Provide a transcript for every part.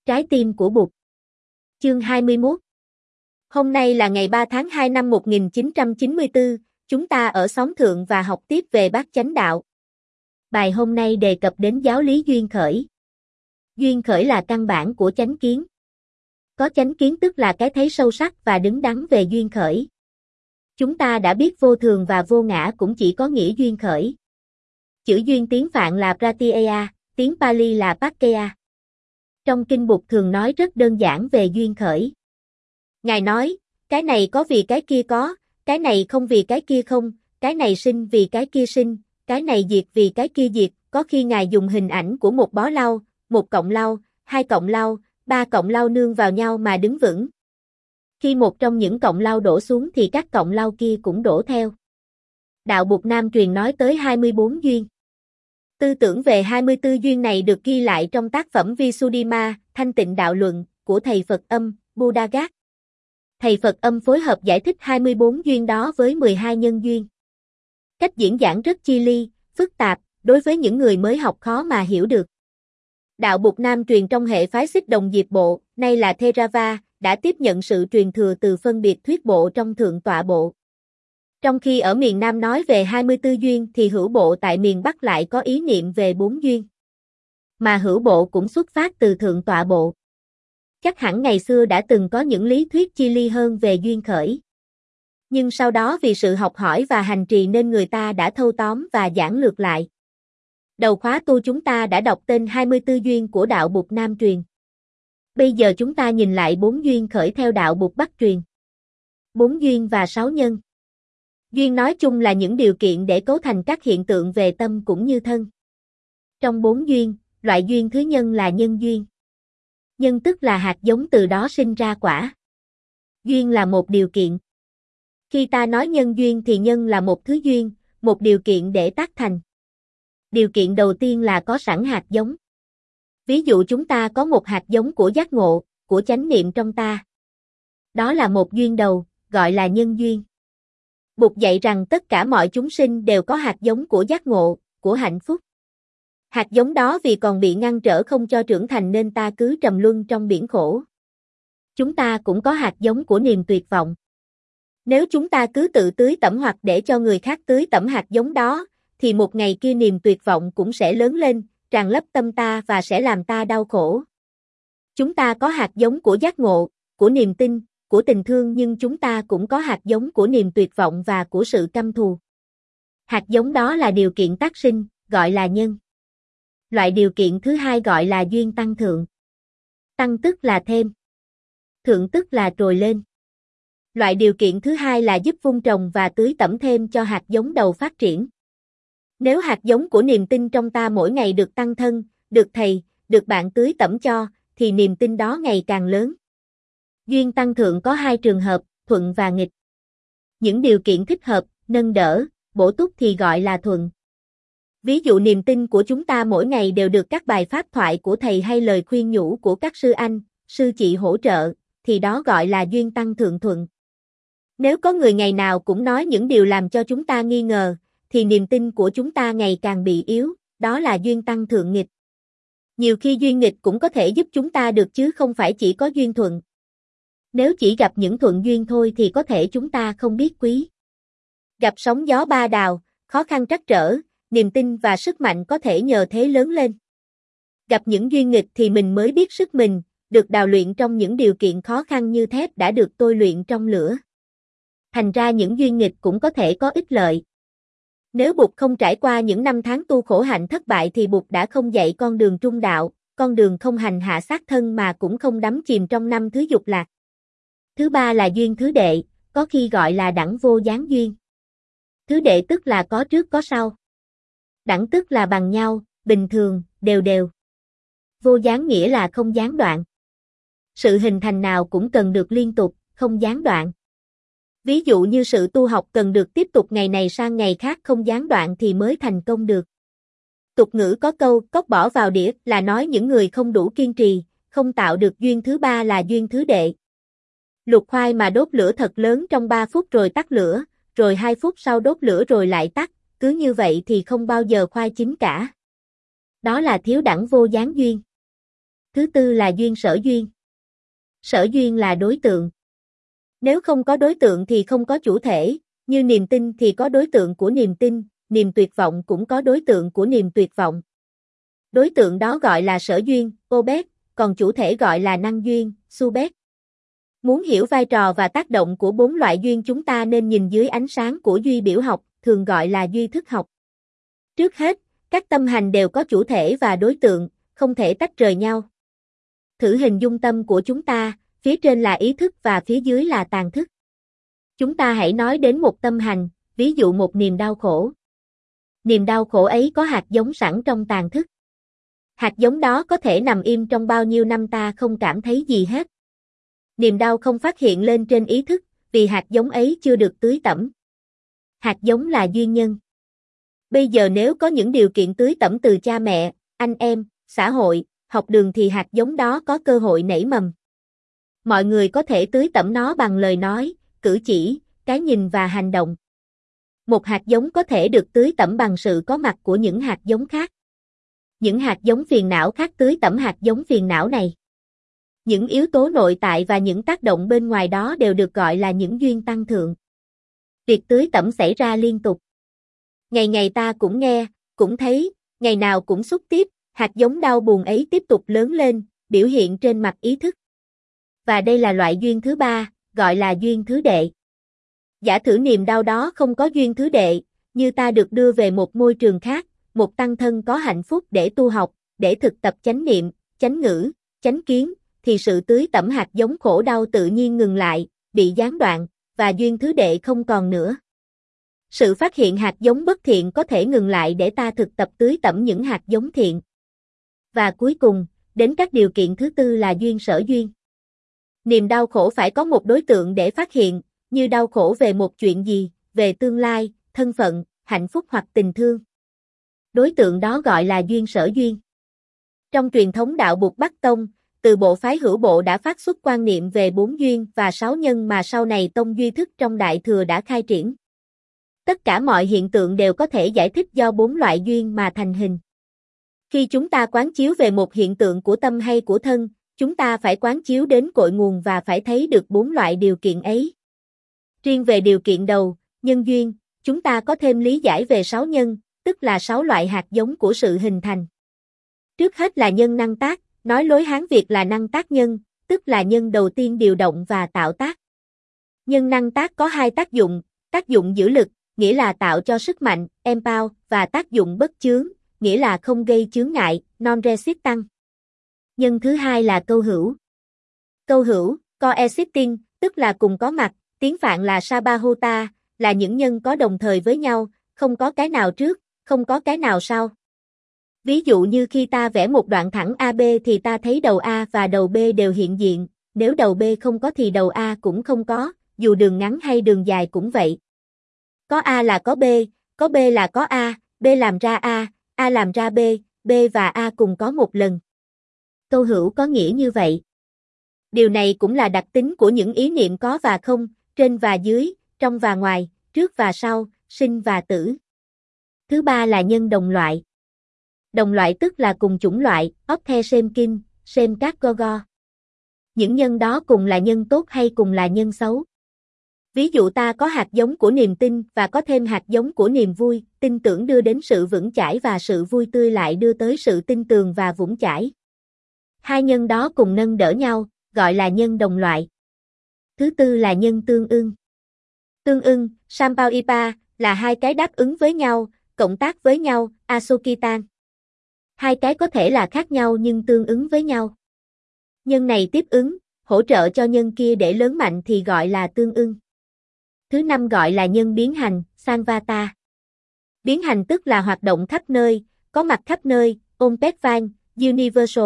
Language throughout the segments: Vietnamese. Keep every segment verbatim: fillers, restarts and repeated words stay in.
Trái tim của Bụt. Chương hai mươi mốt. Hôm nay là ngày ba tháng hai năm một nghìn chín trăm chín mươi tư, chúng ta ở xóm thượng và học tiếp về Bát Chánh Đạo. Bài hôm nay đề cập đến giáo lý duyên khởi. Duyên khởi là căn bản của chánh kiến. Có chánh kiến tức là cái thấy sâu sắc và đứng đắn về duyên khởi. Chúng ta đã biết vô thường và vô ngã cũng chỉ có nghĩa duyên khởi. Chữ duyên tiếng Phạn là Pratyaya, tiếng Pali là Pakkaya. Trong kinh Bụt thường nói rất đơn giản về duyên khởi. Ngài nói, cái này có vì cái kia có, cái này không vì cái kia không, cái này sinh vì cái kia sinh, cái này diệt vì cái kia diệt. Có khi Ngài dùng hình ảnh của một bó lau, một cọng lau, hai cọng lau, ba cọng lau nương vào nhau mà đứng vững. Khi một trong những cọng lau đổ xuống thì các cọng lau kia cũng đổ theo. Đạo Bụt Nam truyền nói tới hai mươi bốn duyên. Tư tưởng về hai mươi tư duyên này được ghi lại trong tác phẩm Visuddhimagga, Thanh Tịnh Đạo Luận, của thầy Phật Âm, Buddhaghat. Thầy Phật Âm phối hợp giải thích hai mươi bốn duyên đó với mười hai nhân duyên. Cách diễn giảng rất chi ly, phức tạp, đối với những người mới học khó mà hiểu được. Đạo Bụt Nam truyền trong hệ phái Xích Đồng Diệp Bộ, nay là Theravada, đã tiếp nhận sự truyền thừa từ phân biệt thuyết bộ trong Thượng Tọa Bộ. Trong khi ở miền Nam nói về hai mươi tư duyên thì hữu bộ tại miền Bắc lại có ý niệm về bốn duyên. Mà hữu bộ cũng xuất phát từ Thượng Tọa Bộ. Chắc hẳn ngày xưa đã từng có những lý thuyết chi ly hơn về duyên khởi. Nhưng sau đó vì sự học hỏi và hành trì nên người ta đã thâu tóm và giảng lược lại. Đầu khóa tu chúng ta đã đọc tên hai mươi tư duyên của Đạo Bụt Nam truyền. Bây giờ chúng ta nhìn lại bốn duyên khởi theo Đạo Bụt Bắc truyền. Bốn duyên và sáu nhân. Duyên nói chung là những điều kiện để cấu thành các hiện tượng về tâm cũng như thân. Trong bốn duyên, loại duyên thứ nhân là nhân duyên. Nhân tức là hạt giống từ đó sinh ra quả. Duyên là một điều kiện. Khi ta nói nhân duyên thì nhân là một thứ duyên, một điều kiện để tác thành. Điều kiện đầu tiên là có sẵn hạt giống. Ví dụ chúng ta có một hạt giống của giác ngộ, của chánh niệm trong ta. Đó là một duyên đầu, gọi là nhân duyên. Bụt dạy rằng tất cả mọi chúng sinh đều có hạt giống của giác ngộ, của hạnh phúc. Hạt giống đó vì còn bị ngăn trở không cho trưởng thành nên ta cứ trầm luân trong biển khổ. Chúng ta cũng có hạt giống của niềm tuyệt vọng. Nếu chúng ta cứ tự tưới tẩm hoặc để cho người khác tưới tẩm hạt giống đó, thì một ngày kia niềm tuyệt vọng cũng sẽ lớn lên, tràn lấp tâm ta và sẽ làm ta đau khổ. Chúng ta có hạt giống của giác ngộ, của niềm tin, của tình thương nhưng chúng ta cũng có hạt giống của niềm tuyệt vọng và của sự căm thù. Hạt giống đó là điều kiện tác sinh, gọi là nhân. Loại điều kiện thứ hai gọi là duyên tăng thượng. Tăng tức là thêm. Thượng tức là trồi lên. Loại điều kiện thứ hai là giúp vun trồng và tưới tẩm thêm cho hạt giống đầu phát triển. Nếu hạt giống của niềm tin trong ta mỗi ngày được tăng thân, được thầy, được bạn tưới tẩm cho, thì niềm tin đó ngày càng lớn. Duyên tăng thượng có hai trường hợp, thuận và nghịch. Những điều kiện thích hợp, nâng đỡ, bổ túc thì gọi là thuận. Ví dụ niềm tin của chúng ta mỗi ngày đều được các bài pháp thoại của thầy hay lời khuyên nhủ của các sư anh, sư chị hỗ trợ, thì đó gọi là duyên tăng thượng thuận. Nếu có người ngày nào cũng nói những điều làm cho chúng ta nghi ngờ, thì niềm tin của chúng ta ngày càng bị yếu, đó là duyên tăng thượng nghịch. Nhiều khi duyên nghịch cũng có thể giúp chúng ta được chứ không phải chỉ có duyên thuận. Nếu chỉ gặp những thuận duyên thôi thì có thể chúng ta không biết quý. Gặp sóng gió ba đào, khó khăn trắc trở, niềm tin và sức mạnh có thể nhờ thế lớn lên. Gặp những duyên nghịch thì mình mới biết sức mình, được đào luyện trong những điều kiện khó khăn như thép đã được tôi luyện trong lửa. Thành ra những duyên nghịch cũng có thể có ích lợi. Nếu Bụt không trải qua những năm tháng tu khổ hạnh thất bại thì Bụt đã không dạy con đường trung đạo, con đường không hành hạ sát thân mà cũng không đắm chìm trong năm thứ dục lạc. Thứ ba là duyên thứ đệ, có khi gọi là đẳng vô gián duyên. Thứ đệ tức là có trước có sau. Đẳng tức là bằng nhau, bình thường, đều đều. Vô gián nghĩa là không gián đoạn. Sự hình thành nào cũng cần được liên tục, không gián đoạn. Ví dụ như sự tu học cần được tiếp tục ngày này sang ngày khác không gián đoạn thì mới thành công được. Tục ngữ có câu cốc bỏ vào đĩa là nói những người không đủ kiên trì, không tạo được duyên thứ ba là duyên thứ đệ. Luộc khoai mà đốt lửa thật lớn trong ba phút rồi tắt lửa, rồi hai phút sau đốt lửa rồi lại tắt, cứ như vậy thì không bao giờ khoai chín cả. Đó là thiếu đẳng vô gián duyên. Thứ tư là duyên sở duyên. Sở duyên là đối tượng. Nếu không có đối tượng thì không có chủ thể, như niềm tin thì có đối tượng của niềm tin, niềm tuyệt vọng cũng có đối tượng của niềm tuyệt vọng. Đối tượng đó gọi là sở duyên, Obed, còn chủ thể gọi là năng duyên, Subed. Muốn hiểu vai trò và tác động của bốn loại duyên chúng ta nên nhìn dưới ánh sáng của duy biểu học, thường gọi là duy thức học. Trước hết, các tâm hành đều có chủ thể và đối tượng, không thể tách rời nhau. Thử hình dung tâm của chúng ta, phía trên là ý thức và phía dưới là tàn thức. Chúng ta hãy nói đến một tâm hành, ví dụ một niềm đau khổ. Niềm đau khổ ấy có hạt giống sẵn trong tàn thức. Hạt giống đó có thể nằm im trong bao nhiêu năm ta không cảm thấy gì hết. Niềm đau không phát hiện lên trên ý thức, vì hạt giống ấy chưa được tưới tẩm. Hạt giống là duyên nhân. Bây giờ nếu có những điều kiện tưới tẩm từ cha mẹ, anh em, xã hội, học đường thì hạt giống đó có cơ hội nảy mầm. Mọi người có thể tưới tẩm nó bằng lời nói, cử chỉ, cái nhìn và hành động. Một hạt giống có thể được tưới tẩm bằng sự có mặt của những hạt giống khác. Những hạt giống phiền não khác tưới tẩm hạt giống phiền não này. Những yếu tố nội tại và những tác động bên ngoài đó đều được gọi là những duyên tăng thượng. Việc tưới tẩm xảy ra liên tục. Ngày ngày ta cũng nghe, cũng thấy, ngày nào cũng xúc tiếp, hạt giống đau buồn ấy tiếp tục lớn lên, biểu hiện trên mặt ý thức. Và đây là loại duyên thứ ba, gọi là duyên thứ đệ. Giả thử niềm đau đó không có duyên thứ đệ, như ta được đưa về một môi trường khác, một tăng thân có hạnh phúc để tu học, để thực tập chánh niệm, chánh ngữ, chánh kiến, thì sự tưới tẩm hạt giống khổ đau tự nhiên ngừng lại, bị gián đoạn, và duyên thứ đệ không còn nữa. Sự phát hiện hạt giống bất thiện có thể ngừng lại để ta thực tập tưới tẩm những hạt giống thiện. Và cuối cùng, đến các điều kiện thứ tư là duyên sở duyên. Niềm đau khổ phải có một đối tượng để phát hiện, như đau khổ về một chuyện gì, về tương lai, thân phận, hạnh phúc hoặc tình thương. Đối tượng đó gọi là duyên sở duyên. Trong truyền thống đạo Bụt Bắc Tông, từ bộ phái Hữu Bộ đã phát xuất quan niệm về bốn duyên và sáu nhân mà sau này Tông Duy Thức trong Đại Thừa đã khai triển. Tất cả mọi hiện tượng đều có thể giải thích do bốn loại duyên mà thành hình. Khi chúng ta quán chiếu về một hiện tượng của tâm hay của thân, chúng ta phải quán chiếu đến cội nguồn và phải thấy được bốn loại điều kiện ấy. Riêng về điều kiện đầu, nhân duyên, chúng ta có thêm lý giải về sáu nhân, tức là sáu loại hạt giống của sự hình thành. Trước hết là nhân năng tác, nói lối Hán Việt là năng tác nhân, tức là nhân đầu tiên điều động và tạo tác. Nhân năng tác có hai tác dụng, tác dụng giữ lực, nghĩa là tạo cho sức mạnh, empower, và tác dụng bất chướng, nghĩa là không gây chướng ngại, non-resistant. Nhân thứ hai là câu hữu. Câu hữu, coexisting, tức là cùng có mặt, tiếng Phạn là Sabahota, là những nhân có đồng thời với nhau, không có cái nào trước, không có cái nào sau. Ví dụ như khi ta vẽ một đoạn thẳng a bê thì ta thấy đầu A và đầu B đều hiện diện, nếu đầu B không có thì đầu A cũng không có, dù đường ngắn hay đường dài cũng vậy. Có A là có B, có B là có A, B làm ra A, A làm ra B, B và A cùng có một lần. Câu hữu có nghĩa như vậy. Điều này cũng là đặc tính của những ý niệm có và không, trên và dưới, trong và ngoài, trước và sau, sinh và tử. Thứ ba là nhân đồng loại. Đồng loại tức là cùng chủng loại, of the same kin, same category. Những nhân đó cùng là nhân tốt hay cùng là nhân xấu. Ví dụ ta có hạt giống của niềm tin và có thêm hạt giống của niềm vui, tin tưởng đưa đến sự vững chãi và sự vui tươi lại đưa tới sự tin tường và vững chãi. Hai nhân đó cùng nâng đỡ nhau, gọi là nhân đồng loại. Thứ tư là nhân tương ưng. Tương ưng, Sampaipa, là hai cái đáp ứng với nhau, cộng tác với nhau, Asokitan. Hai cái có thể là khác nhau nhưng tương ứng với nhau. Nhân này tiếp ứng, hỗ trợ cho nhân kia để lớn mạnh thì gọi là tương ưng. Thứ năm gọi là nhân biến hành, Sanvata. Biến hành tức là hoạt động khắp nơi, có mặt khắp nơi, Omnipresent, Universal.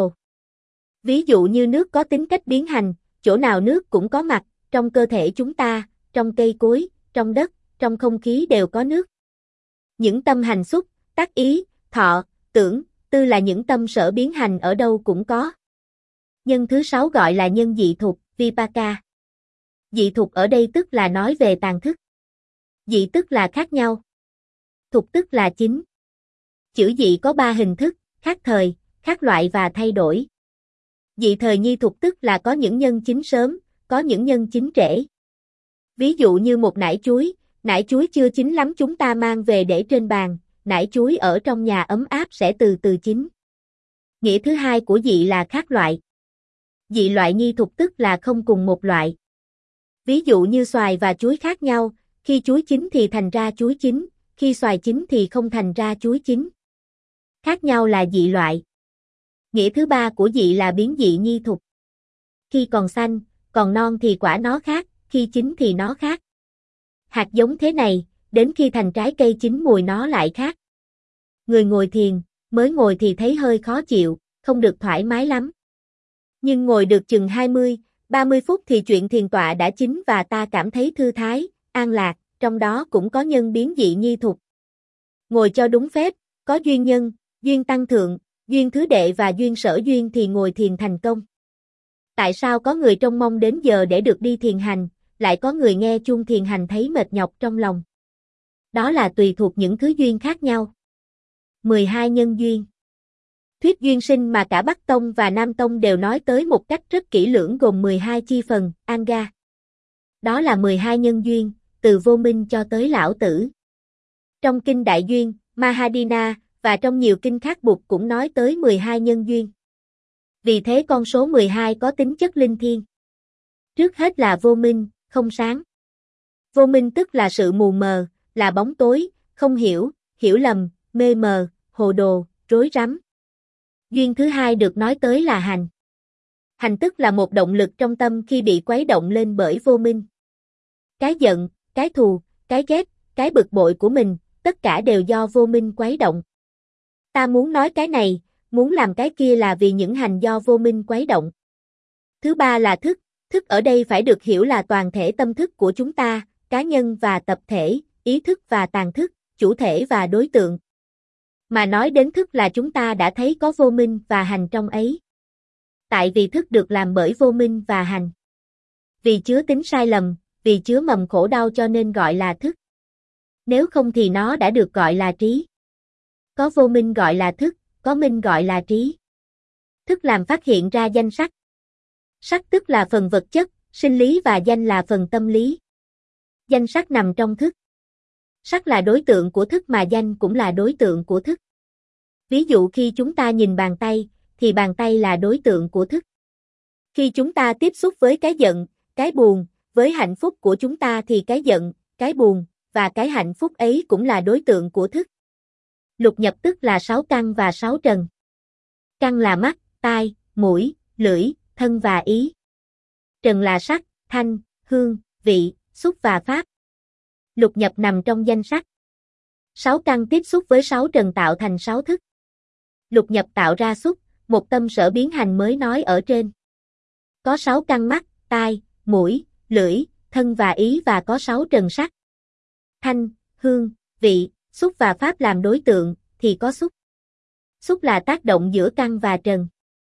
Ví dụ như nước có tính cách biến hành, chỗ nào nước cũng có mặt, trong cơ thể chúng ta, trong cây cối, trong đất, trong không khí đều có nước. Những tâm hành xúc, tác ý, thọ, tưởng, tư là những tâm sở biến hành ở đâu cũng có. Nhân thứ sáu gọi là nhân dị thục, Vipaka. Dị thục ở đây tức là nói về tàn thức. Dị tức là khác nhau. Thục tức là chính. Chữ dị có ba hình thức, khác thời, khác loại và thay đổi. Dị thời nhi thục tức là có những nhân chín sớm, có những nhân chín trễ. Ví dụ như một nải chuối, nải chuối chưa chín lắm chúng ta mang về để trên bàn, nải chuối ở trong nhà ấm áp sẽ từ từ chín. Nghĩa thứ hai của dị là khác loại. Dị loại nhi thục tức là không cùng một loại. Ví dụ như xoài và chuối khác nhau, khi chuối chín thì thành ra chuối chín, khi xoài chín thì không thành ra chuối chín. Khác nhau là dị loại. Nghĩa thứ ba của dị là biến dị nhi thục. Khi còn xanh, còn non thì quả nó khác, khi chín thì nó khác. Hạt giống thế này, đến khi thành trái cây chín mùi nó lại khác. Người ngồi thiền, mới ngồi thì thấy hơi khó chịu, không được thoải mái lắm. Nhưng ngồi được chừng hai mươi, ba mươi phút thì chuyện thiền tọa đã chín và ta cảm thấy thư thái, an lạc, trong đó cũng có nhân biến dị nhi thục. Ngồi cho đúng phép, có duyên nhân, duyên tăng thượng, duyên thứ đệ và duyên sở duyên thì ngồi thiền thành công. Tại sao có người trông mong đến giờ để được đi thiền hành, lại có người nghe chuông thiền hành thấy mệt nhọc trong lòng? Đó là tùy thuộc những thứ duyên khác nhau. mười hai nhân duyên. Thuyết duyên sinh mà cả Bắc Tông và Nam Tông đều nói tới một cách rất kỹ lưỡng gồm mười hai chi phần, Anga. Đó là mười hai nhân duyên, từ vô minh cho tới lão tử. Trong kinh Đại Duyên, Mahadina, và trong nhiều kinh khác Bụt cũng nói tới mười hai nhân duyên. Vì thế con số mười hai có tính chất linh thiêng. Trước hết là vô minh, không sáng. Vô minh tức là sự mù mờ, là bóng tối, không hiểu, hiểu lầm, mê mờ, hồ đồ, rối rắm. Duyên thứ hai được nói tới là hành. Hành tức là một động lực trong tâm khi bị quấy động lên bởi vô minh. Cái giận, cái thù, cái ghét, cái bực bội của mình, tất cả đều do vô minh quấy động. Ta muốn nói cái này, muốn làm cái kia là vì những hành do vô minh quấy động. Thứ ba là thức, thức ở đây phải được hiểu là toàn thể tâm thức của chúng ta, cá nhân và tập thể, ý thức và tàng thức, chủ thể và đối tượng. Mà nói đến thức là chúng ta đã thấy có vô minh và hành trong ấy. Tại vì thức được làm bởi vô minh và hành. Vì chứa tính sai lầm, vì chứa mầm khổ đau cho nên gọi là thức. Nếu không thì nó đã được gọi là trí. Có vô minh gọi là thức, có minh gọi là trí. Thức làm phát hiện ra danh sắc. Sắc tức là phần vật chất, sinh lý và danh là phần tâm lý. Danh sắc nằm trong thức. Sắc là đối tượng của thức mà danh cũng là đối tượng của thức. Ví dụ khi chúng ta nhìn bàn tay, thì bàn tay là đối tượng của thức. Khi chúng ta tiếp xúc với cái giận, cái buồn, với hạnh phúc của chúng ta thì cái giận, cái buồn, và cái hạnh phúc ấy cũng là đối tượng của thức. Lục nhập tức là sáu căn và sáu trần. Căn là mắt, tai, mũi, lưỡi, thân và ý. Trần là sắc, thanh, hương, vị, xúc và pháp. Lục nhập nằm trong danh sắc. Sáu căn tiếp xúc với sáu trần tạo thành sáu thức. Lục nhập tạo ra xúc, một tâm sở biến hành mới nói ở trên. Có sáu căn mắt, tai, mũi, lưỡi, thân và ý và có sáu trần sắc. Thanh, hương, vị, xúc và pháp làm đối tượng, thì có xúc. Xúc là tác động giữa căn và trần.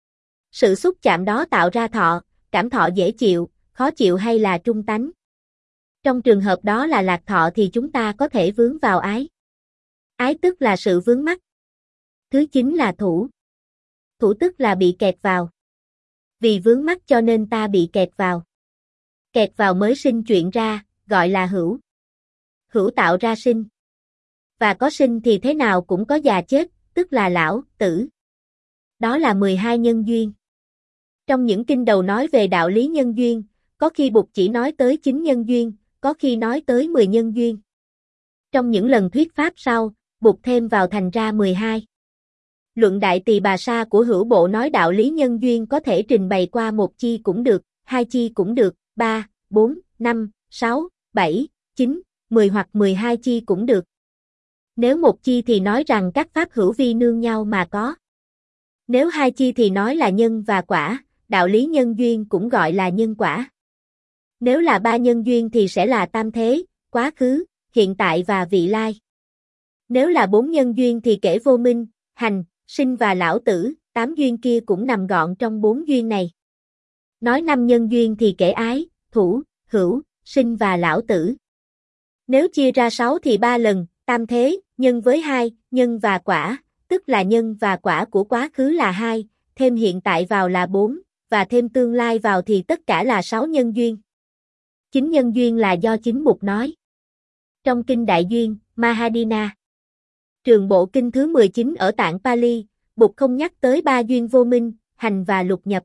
Sự xúc chạm đó tạo ra thọ, cảm thọ dễ chịu, khó chịu hay là trung tánh. Trong trường hợp đó là lạc thọ thì chúng ta có thể vướng vào ái. Ái tức là sự vướng mắc. Thứ chính là thủ. Thủ tức là bị kẹt vào. Vì vướng mắc cho nên ta bị kẹt vào. Kẹt vào mới sinh chuyện ra, gọi là hữu. Hữu tạo ra sinh. Và có sinh thì thế nào cũng có già chết, tức là lão, tử. Đó là mười hai nhân duyên. Trong những kinh đầu nói về đạo lý nhân duyên, có khi Bụt chỉ nói tới chín nhân duyên, có khi nói tới mười nhân duyên. Trong những lần thuyết pháp sau, Bụt thêm vào thành ra mười hai. Luận Đại Tỳ Bà Sa của Hữu Bộ nói đạo lý nhân duyên có thể trình bày qua một chi cũng được, hai chi cũng được, ba, bốn, năm, sáu, bảy, chín, mười hoặc mười hai chi cũng được. Nếu một chi thì nói rằng các pháp hữu vi nương nhau mà có. Nếu hai chi thì nói là nhân và quả, đạo lý nhân duyên cũng gọi là nhân quả. Nếu là ba nhân duyên thì sẽ là tam thế, quá khứ, hiện tại và vị lai. Nếu là bốn nhân duyên thì kể vô minh, hành, sinh và lão tử, tám duyên kia cũng nằm gọn trong bốn duyên này. Nói năm nhân duyên thì kể ái, thủ, hữu, sinh và lão tử. Nếu chia ra sáu thì ba lần, tam thế, nhân với hai, nhân và quả, tức là nhân và quả của quá khứ là hai, thêm hiện tại vào là bốn, và thêm tương lai vào thì tất cả là sáu nhân duyên. Chín nhân duyên là do chính Bụt nói. Trong Kinh Đại Duyên, Mahadina, trường bộ kinh thứ mười chín ở tạng Pali, Bụt không nhắc tới ba duyên vô minh, hành và lục nhập.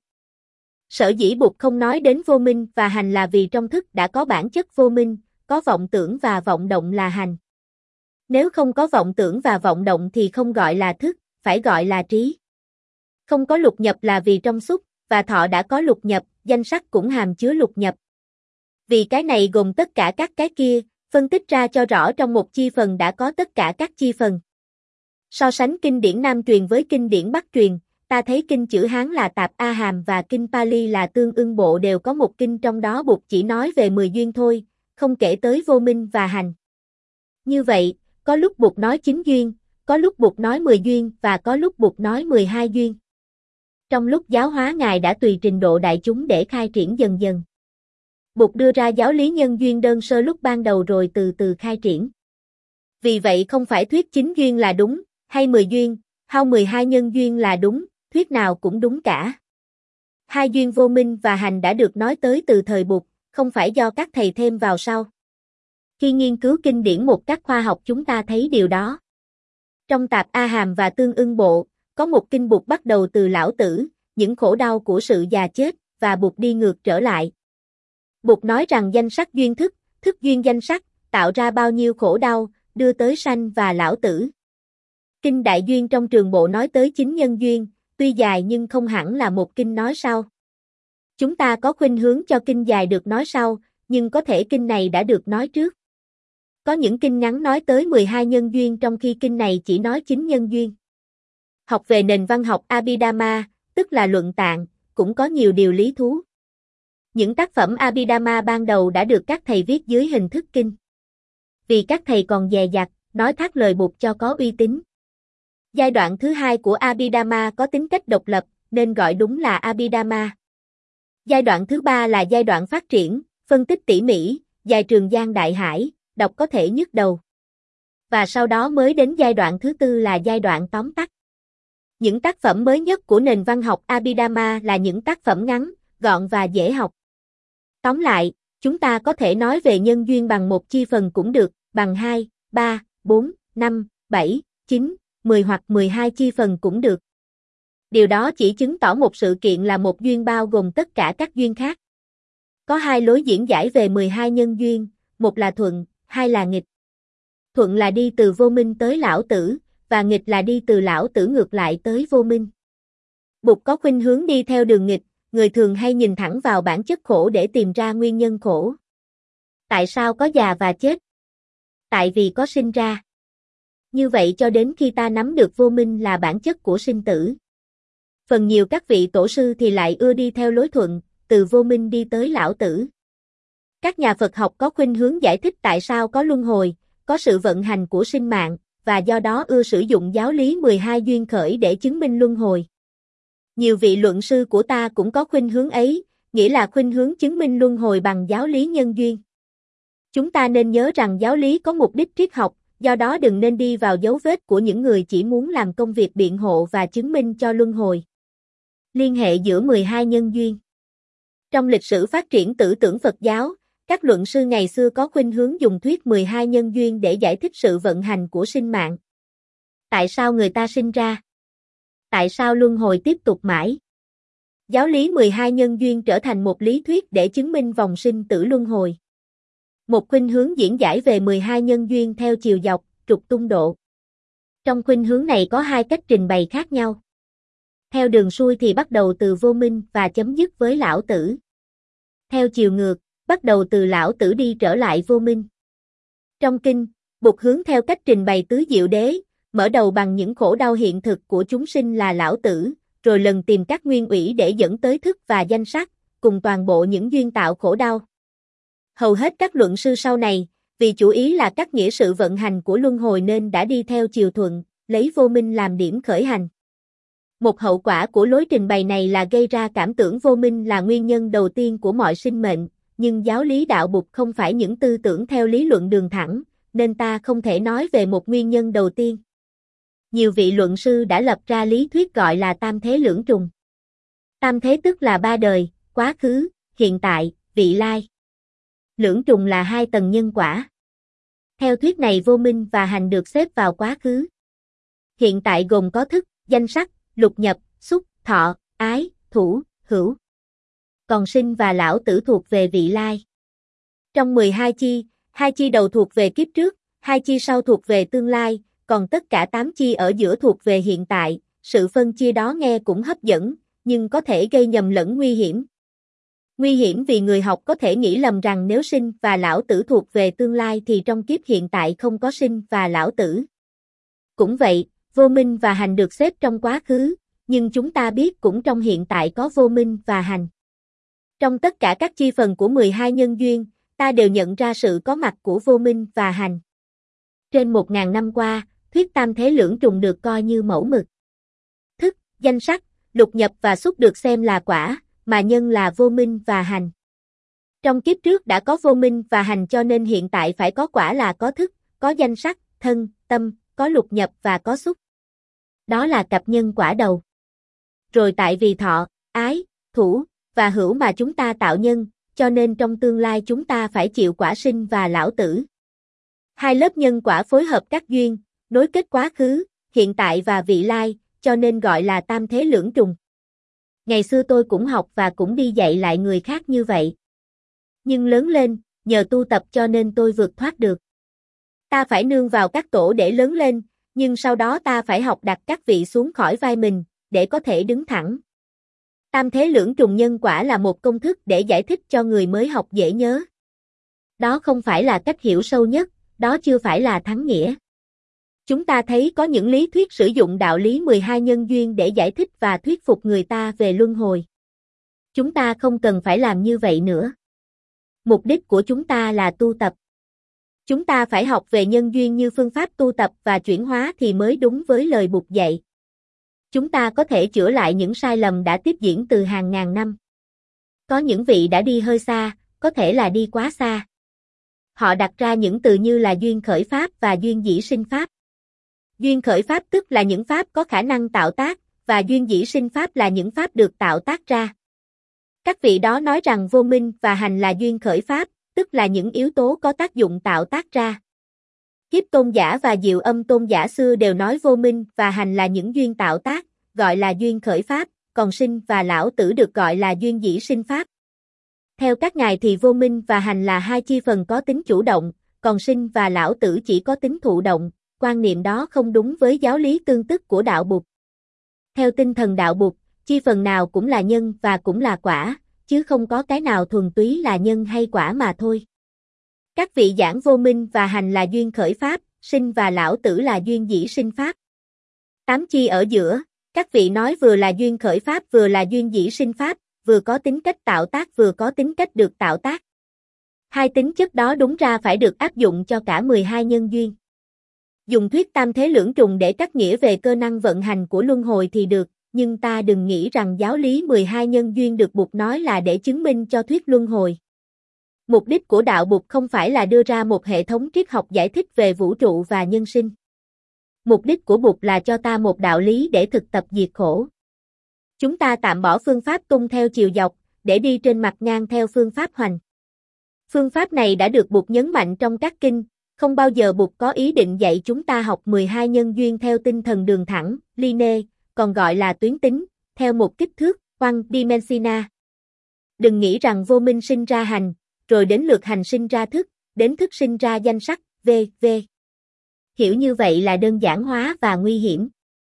Sở dĩ Bụt không nói đến vô minh và hành là vì trong thức đã có bản chất vô minh, có vọng tưởng và vọng động là hành. Nếu không có vọng tưởng và vọng động thì không gọi là thức, phải gọi là trí. Không có lục nhập là vì trong xúc và thọ đã có lục nhập, danh sắc cũng hàm chứa lục nhập. Vì cái này gồm tất cả các cái kia, phân tích ra cho rõ trong một chi phần đã có tất cả các chi phần. So sánh kinh điển Nam truyền với kinh điển Bắc truyền, ta thấy kinh chữ Hán là Tạp A Hàm và kinh Pali là Tương Ưng Bộ đều có một kinh trong đó Bụt chỉ nói về mười duyên thôi, không kể tới vô minh và hành. Như vậy, có lúc Bụt nói chín duyên, có lúc Bụt nói mười duyên và có lúc Bụt nói mười hai duyên. Trong lúc giáo hóa Ngài đã tùy trình độ đại chúng để khai triển dần dần. Bụt đưa ra giáo lý nhân duyên đơn sơ lúc ban đầu rồi từ từ khai triển. Vì vậy không phải thuyết chín duyên là đúng, hay mười duyên, hay mười hai nhân duyên là đúng, thuyết nào cũng đúng cả. Hai duyên vô minh và hành đã được nói tới từ thời Bụt, không phải do các thầy thêm vào sau. Khi nghiên cứu kinh điển một cách khoa học chúng ta thấy điều đó. Trong Tạp A Hàm và Tương Ưng Bộ, có một kinh Bụt bắt đầu từ Lão Tử, những khổ đau của sự già chết, và Bụt đi ngược trở lại. Bụt nói rằng danh sắc duyên thức, thức duyên danh sắc, tạo ra bao nhiêu khổ đau, đưa tới sanh và lão tử. Kinh Đại Duyên trong trường bộ nói tới chín nhân duyên, tuy dài nhưng không hẳn là một kinh nói sau. Chúng ta có khuynh hướng cho kinh dài được nói sau, nhưng có thể kinh này đã được nói trước. Có những kinh ngắn nói tới mười hai nhân duyên trong khi kinh này chỉ nói chín nhân duyên. Học về nền văn học Abhidhamma, tức là luận tạng, cũng có nhiều điều lý thú. Những tác phẩm Abhidhamma ban đầu đã được các thầy viết dưới hình thức kinh. Vì các thầy còn dè dặt, nói thác lời Bụt cho có uy tín. Giai đoạn thứ hai của Abhidhamma có tính cách độc lập, nên gọi đúng là Abhidhamma. Giai đoạn thứ ba là giai đoạn phát triển, phân tích tỉ mỉ, dài trường giang đại hải, đọc có thể nhức đầu. Và sau đó mới đến giai đoạn thứ tư là giai đoạn tóm tắt. Những tác phẩm mới nhất của nền văn học Abhidhamma là những tác phẩm ngắn, gọn và dễ học. Tóm lại, chúng ta có thể nói về nhân duyên bằng một chi phần cũng được, bằng hai, ba, bốn, năm, bảy, chín, mười hoặc mười hai chi phần cũng được. Điều đó chỉ chứng tỏ một sự kiện là một duyên bao gồm tất cả các duyên khác. Có hai lối diễn giải về mười hai nhân duyên, một là thuận, hai là nghịch. Thuận là đi từ vô minh tới lão tử, và nghịch là đi từ lão tử ngược lại tới vô minh. Bụt có khuynh hướng đi theo đường nghịch, người thường hay nhìn thẳng vào bản chất khổ để tìm ra nguyên nhân khổ. Tại sao có già và chết? Tại vì có sinh ra. Như vậy cho đến khi ta nắm được vô minh là bản chất của sinh tử. Phần nhiều các vị tổ sư thì lại ưa đi theo lối thuận, từ vô minh đi tới lão tử. Các nhà Phật học có khuynh hướng giải thích tại sao có luân hồi, có sự vận hành của sinh mạng, và do đó ưa sử dụng giáo lý mười hai duyên khởi để chứng minh luân hồi. Nhiều vị luận sư của ta cũng có khuynh hướng ấy, nghĩa là khuynh hướng chứng minh luân hồi bằng giáo lý nhân duyên. Chúng ta nên nhớ rằng giáo lý có mục đích triết học, do đó đừng nên đi vào dấu vết của những người chỉ muốn làm công việc biện hộ và chứng minh cho luân hồi. Liên hệ giữa mười hai nhân duyên. Trong lịch sử phát triển tư tưởng Phật giáo, các luận sư ngày xưa có khuynh hướng dùng thuyết mười hai nhân duyên để giải thích sự vận hành của sinh mạng. Tại sao người ta sinh ra? Tại sao luân hồi tiếp tục mãi? Giáo lý mười hai nhân duyên trở thành một lý thuyết để chứng minh vòng sinh tử luân hồi. Một khuynh hướng diễn giải về mười hai nhân duyên theo chiều dọc, trục tung độ. Trong khuynh hướng này có hai cách trình bày khác nhau. Theo đường xuôi thì bắt đầu từ vô minh và chấm dứt với lão tử. Theo chiều ngược, bắt đầu từ lão tử đi trở lại vô minh. Trong kinh, Bụt hướng theo cách trình bày tứ diệu đế, mở đầu bằng những khổ đau hiện thực của chúng sinh là lão tử, rồi lần tìm các nguyên ủy để dẫn tới thức và danh sắc, cùng toàn bộ những duyên tạo khổ đau. Hầu hết các luận sư sau này, vì chủ ý là các nghĩa sự vận hành của luân hồi nên đã đi theo chiều thuận, lấy vô minh làm điểm khởi hành. Một hậu quả của lối trình bày này là gây ra cảm tưởng vô minh là nguyên nhân đầu tiên của mọi sinh mệnh, nhưng giáo lý đạo Bụt không phải những tư tưởng theo lý luận đường thẳng, nên ta không thể nói về một nguyên nhân đầu tiên. Nhiều vị luận sư đã lập ra lý thuyết gọi là tam thế lưỡng trùng. Tam thế tức là ba đời, quá khứ, hiện tại, vị lai. Lưỡng trùng là hai tầng nhân quả. Theo thuyết này vô minh và hành được xếp vào quá khứ. Hiện tại gồm có thức, danh sắc, lục nhập, xúc, thọ, ái, thủ, hữu. Còn sinh và lão tử thuộc về vị lai. Trong mười hai chi, hai chi đầu thuộc về kiếp trước, hai chi sau thuộc về tương lai, còn tất cả tám chi ở giữa thuộc về hiện tại. Sự phân chia đó nghe cũng hấp dẫn, nhưng có thể gây nhầm lẫn nguy hiểm. Nguy hiểm vì người học có thể nghĩ lầm rằng nếu sinh và lão tử thuộc về tương lai thì trong kiếp hiện tại không có sinh và lão tử. Cũng vậy, vô minh và hành được xếp trong quá khứ, nhưng chúng ta biết cũng trong hiện tại có vô minh và hành. Trong tất cả các chi phần của mười hai nhân duyên, ta đều nhận ra sự có mặt của vô minh và hành. Trên một ngàn năm qua, thuyết tam thế lưỡng trùng được coi như mẫu mực. Thức, danh sắc, lục nhập và xúc được xem là quả, mà nhân là vô minh và hành. Trong kiếp trước đã có vô minh và hành cho nên hiện tại phải có quả là có thức, có danh sắc, thân, tâm, có lục nhập và có xúc. Đó là cặp nhân quả đầu. Rồi tại vì thọ, ái, thủ và hữu mà chúng ta tạo nhân, cho nên trong tương lai chúng ta phải chịu quả sinh và lão tử. Hai lớp nhân quả phối hợp các duyên, nối kết quá khứ, hiện tại và vị lai, cho nên gọi là tam thế lưỡng trùng. Ngày xưa tôi cũng học và cũng đi dạy lại người khác như vậy. Nhưng lớn lên, nhờ tu tập cho nên tôi vượt thoát được. Ta phải nương vào các tổ để lớn lên, nhưng sau đó ta phải học đặt các vị xuống khỏi vai mình, để có thể đứng thẳng. Tam thế lưỡng trùng nhân quả là một công thức để giải thích cho người mới học dễ nhớ. Đó không phải là cách hiểu sâu nhất, đó chưa phải là thắng nghĩa. Chúng ta thấy có những lý thuyết sử dụng đạo lý mười hai nhân duyên để giải thích và thuyết phục người ta về luân hồi. Chúng ta không cần phải làm như vậy nữa. Mục đích của chúng ta là tu tập. Chúng ta phải học về nhân duyên như phương pháp tu tập và chuyển hóa thì mới đúng với lời Bụt dạy. Chúng ta có thể chữa lại những sai lầm đã tiếp diễn từ hàng ngàn năm. Có những vị đã đi hơi xa, có thể là đi quá xa. Họ đặt ra những từ như là duyên khởi pháp và duyên dĩ sinh pháp. Duyên khởi pháp tức là những pháp có khả năng tạo tác, và duyên dĩ sinh pháp là những pháp được tạo tác ra. Các vị đó nói rằng vô minh và hành là duyên khởi pháp, tức là những yếu tố có tác dụng tạo tác ra. Kiếp tôn giả và diệu âm tôn giả xưa đều nói vô minh và hành là những duyên tạo tác, gọi là duyên khởi pháp, còn sinh và lão tử được gọi là duyên dĩ sinh pháp. Theo các ngài thì vô minh và hành là hai chi phần có tính chủ động, còn sinh và lão tử chỉ có tính thụ động. Quan niệm đó không đúng với giáo lý tương tức của đạo Bụt. Theo tinh thần đạo Bụt, chi phần nào cũng là nhân và cũng là quả, chứ không có cái nào thuần túy là nhân hay quả mà thôi. Các vị giảng vô minh và hành là duyên khởi pháp, sinh và lão tử là duyên dĩ sinh pháp. Tám chi ở giữa, các vị nói vừa là duyên khởi pháp vừa là duyên dĩ sinh pháp, vừa có tính cách tạo tác vừa có tính cách được tạo tác. Hai tính chất đó đúng ra phải được áp dụng cho cả mười hai nhân duyên. Dùng thuyết tam thế lưỡng trùng để cắt nghĩa về cơ năng vận hành của luân hồi thì được, nhưng ta đừng nghĩ rằng giáo lý mười hai nhân duyên được Bụt nói là để chứng minh cho thuyết luân hồi. Mục đích của đạo Bụt không phải là đưa ra một hệ thống triết học giải thích về vũ trụ và nhân sinh. Mục đích của Bụt là cho ta một đạo lý để thực tập diệt khổ. Chúng ta tạm bỏ phương pháp tung theo chiều dọc, để đi trên mặt ngang theo phương pháp hoành. Phương pháp này đã được Bụt nhấn mạnh trong các kinh. Không bao giờ Bụt có ý định dạy chúng ta học mười hai nhân duyên theo tinh thần đường thẳng, linear, còn gọi là tuyến tính, theo một kích thước, one dimensional. Đừng nghĩ rằng vô minh sinh ra hành, rồi đến lượt hành sinh ra thức, đến thức sinh ra danh sắc, vân vân. Hiểu như vậy là đơn giản hóa và nguy hiểm.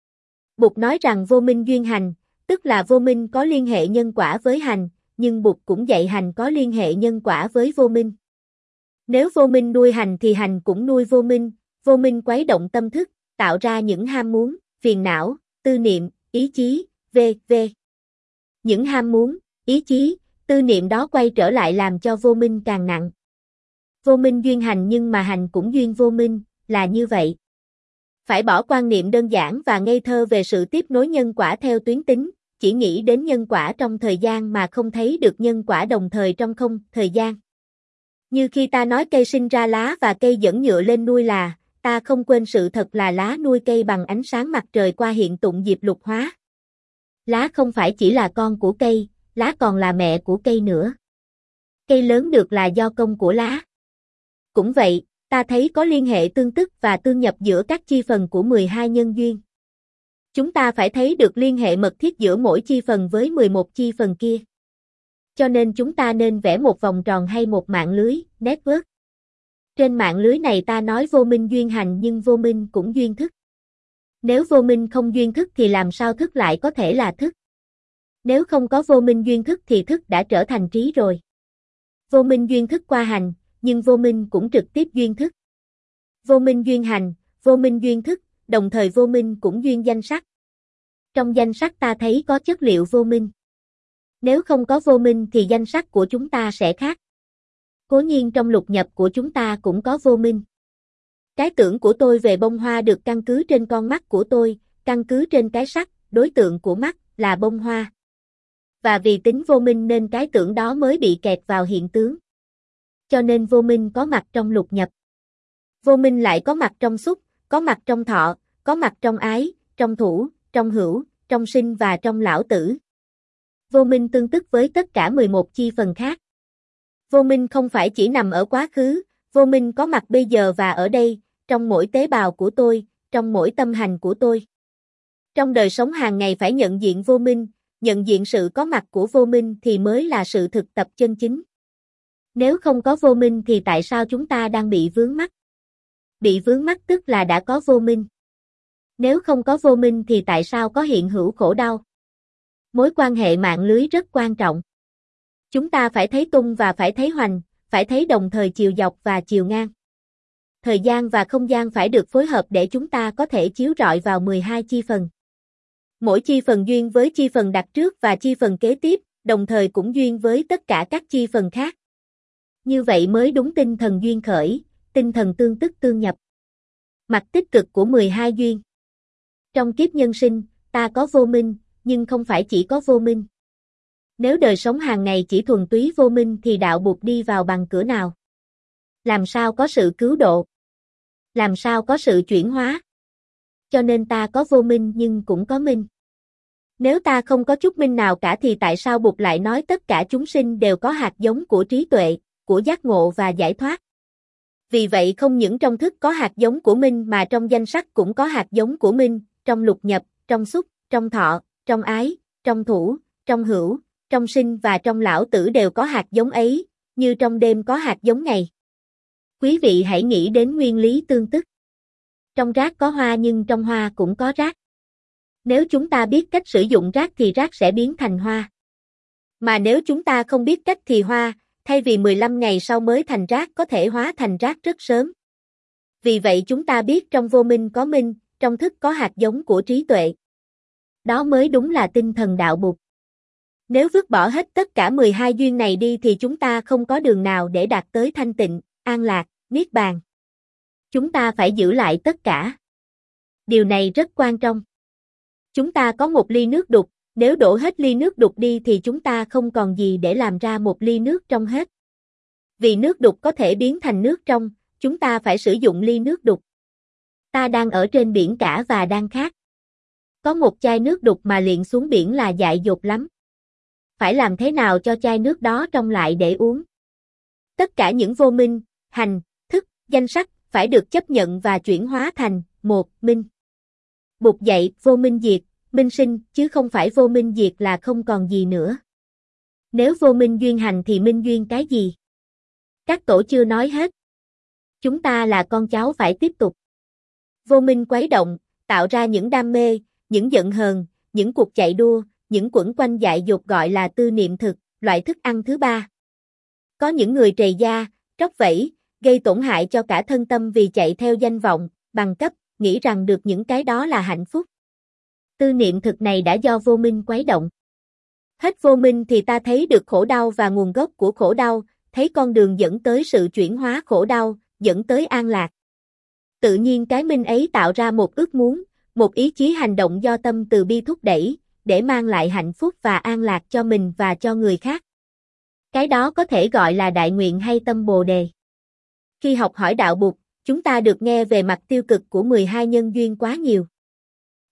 Bụt nói rằng vô minh duyên hành, tức là vô minh có liên hệ nhân quả với hành, nhưng Bụt cũng dạy hành có liên hệ nhân quả với vô minh. Nếu vô minh nuôi hành thì hành cũng nuôi vô minh, vô minh quấy động tâm thức, tạo ra những ham muốn, phiền não, tư niệm, ý chí, vân vân. Những ham muốn, ý chí, tư niệm đó quay trở lại làm cho vô minh càng nặng. Vô minh duyên hành nhưng mà hành cũng duyên vô minh, là như vậy. Phải bỏ quan niệm đơn giản và ngây thơ về sự tiếp nối nhân quả theo tuyến tính, chỉ nghĩ đến nhân quả trong thời gian mà không thấy được nhân quả đồng thời trong không thời gian. Như khi ta nói cây sinh ra lá và cây dẫn nhựa lên nuôi là, ta không quên sự thật là lá nuôi cây bằng ánh sáng mặt trời qua hiện tượng diệp lục hóa. Lá không phải chỉ là con của cây, lá còn là mẹ của cây nữa. Cây lớn được là do công của lá. Cũng vậy, ta thấy có liên hệ tương tức và tương nhập giữa các chi phần của mười hai nhân duyên. Chúng ta phải thấy được liên hệ mật thiết giữa mỗi chi phần với mười một chi phần kia. Cho nên chúng ta nên vẽ một vòng tròn hay một mạng lưới, network. Trên mạng lưới này ta nói vô minh duyên hành nhưng vô minh cũng duyên thức. Nếu vô minh không duyên thức thì làm sao thức lại có thể là thức? Nếu không có vô minh duyên thức thì thức đã trở thành trí rồi. Vô minh duyên thức qua hành, nhưng vô minh cũng trực tiếp duyên thức. Vô minh duyên hành, vô minh duyên thức, đồng thời vô minh cũng duyên danh sắc. Trong danh sắc ta thấy có chất liệu vô minh. Nếu không có vô minh thì danh sắc của chúng ta sẽ khác. Cố nhiên trong lục nhập của chúng ta cũng có vô minh. Cái tưởng của tôi về bông hoa được căn cứ trên con mắt của tôi, căn cứ trên cái sắc, đối tượng của mắt là bông hoa. Và vì tính vô minh nên cái tưởng đó mới bị kẹt vào hiện tướng. Cho nên vô minh có mặt trong lục nhập. Vô minh lại có mặt trong xúc, có mặt trong thọ, có mặt trong ái, trong thủ, trong hữu, trong sinh và trong lão tử. Vô minh tương tức với tất cả mười một chi phần khác. Vô minh không phải chỉ nằm ở quá khứ, vô minh có mặt bây giờ và ở đây, trong mỗi tế bào của tôi, trong mỗi tâm hành của tôi. Trong đời sống hàng ngày phải nhận diện vô minh, nhận diện sự có mặt của vô minh thì mới là sự thực tập chân chính. Nếu không có vô minh thì tại sao chúng ta đang bị vướng mắc? Bị vướng mắc tức là đã có vô minh. Nếu không có vô minh thì tại sao có hiện hữu khổ đau? Mối quan hệ mạng lưới rất quan trọng. Chúng ta phải thấy tung và phải thấy hoành, phải thấy đồng thời chiều dọc và chiều ngang. Thời gian và không gian phải được phối hợp để chúng ta có thể chiếu rọi vào mười hai chi phần. Mỗi chi phần duyên với chi phần đặt trước và chi phần kế tiếp, đồng thời cũng duyên với tất cả các chi phần khác. Như vậy mới đúng tinh thần duyên khởi, tinh thần tương tức tương nhập. Mặt tích cực của mười hai duyên. Trong kiếp nhân sinh, ta có vô minh, nhưng không phải chỉ có vô minh. Nếu đời sống hàng ngày chỉ thuần túy vô minh thì đạo buộc đi vào bằng cửa nào? Làm sao có sự cứu độ? Làm sao có sự chuyển hóa? Cho nên ta có vô minh nhưng cũng có minh. Nếu ta không có chút minh nào cả thì tại sao buộc lại nói tất cả chúng sinh đều có hạt giống của trí tuệ, của giác ngộ và giải thoát? Vì vậy không những trong thức có hạt giống của minh mà trong danh sắc cũng có hạt giống của minh, trong lục nhập, trong xúc, trong thọ, trong ái, trong thủ, trong hữu, trong sinh và trong lão tử đều có hạt giống ấy, như trong đêm có hạt giống ngày. Quý vị hãy nghĩ đến nguyên lý tương tức. Trong rác có hoa nhưng trong hoa cũng có rác. Nếu chúng ta biết cách sử dụng rác thì rác sẽ biến thành hoa. Mà nếu chúng ta không biết cách thì hoa, thay vì mười lăm ngày sau mới thành rác có thể hóa thành rác rất sớm. Vì vậy chúng ta biết trong vô minh có minh, trong thức có hạt giống của trí tuệ. Đó mới đúng là tinh thần đạo buộc. Nếu vứt bỏ hết tất cả mười hai duyên này đi thì chúng ta không có đường nào để đạt tới thanh tịnh, an lạc, niết bàn. Chúng ta phải giữ lại tất cả. Điều này rất quan trọng. Chúng ta có một ly nước đục, nếu đổ hết ly nước đục đi thì chúng ta không còn gì để làm ra một ly nước trong hết. Vì nước đục có thể biến thành nước trong, chúng ta phải sử dụng ly nước đục. Ta đang ở trên biển cả và đang khát. Có một chai nước đục mà liệng xuống biển là dại dột lắm. Phải làm thế nào cho chai nước đó trong lại để uống? Tất cả những vô minh, hành, thức, danh sắc phải được chấp nhận và chuyển hóa thành một minh. Buộc dậy vô minh diệt, minh sinh chứ không phải vô minh diệt là không còn gì nữa. Nếu vô minh duyên hành thì minh duyên cái gì? Các tổ chưa nói hết. Chúng ta là con cháu phải tiếp tục. Vô minh quấy động, tạo ra những đam mê, những giận hờn, những cuộc chạy đua, những quẩn quanh dại dột gọi là tư niệm thực, loại thức ăn thứ ba. Có những người trầy da, tróc vẫy, gây tổn hại cho cả thân tâm vì chạy theo danh vọng, bằng cấp, nghĩ rằng được những cái đó là hạnh phúc. Tư niệm thực này đã do vô minh quấy động. Hết vô minh thì ta thấy được khổ đau và nguồn gốc của khổ đau, thấy con đường dẫn tới sự chuyển hóa khổ đau, dẫn tới an lạc. Tự nhiên cái minh ấy tạo ra một ước muốn, một ý chí hành động do tâm từ bi thúc đẩy, để mang lại hạnh phúc và an lạc cho mình và cho người khác. Cái đó có thể gọi là đại nguyện hay tâm bồ đề. Khi học hỏi đạo buộc, chúng ta được nghe về mặt tiêu cực của mười hai nhân duyên quá nhiều.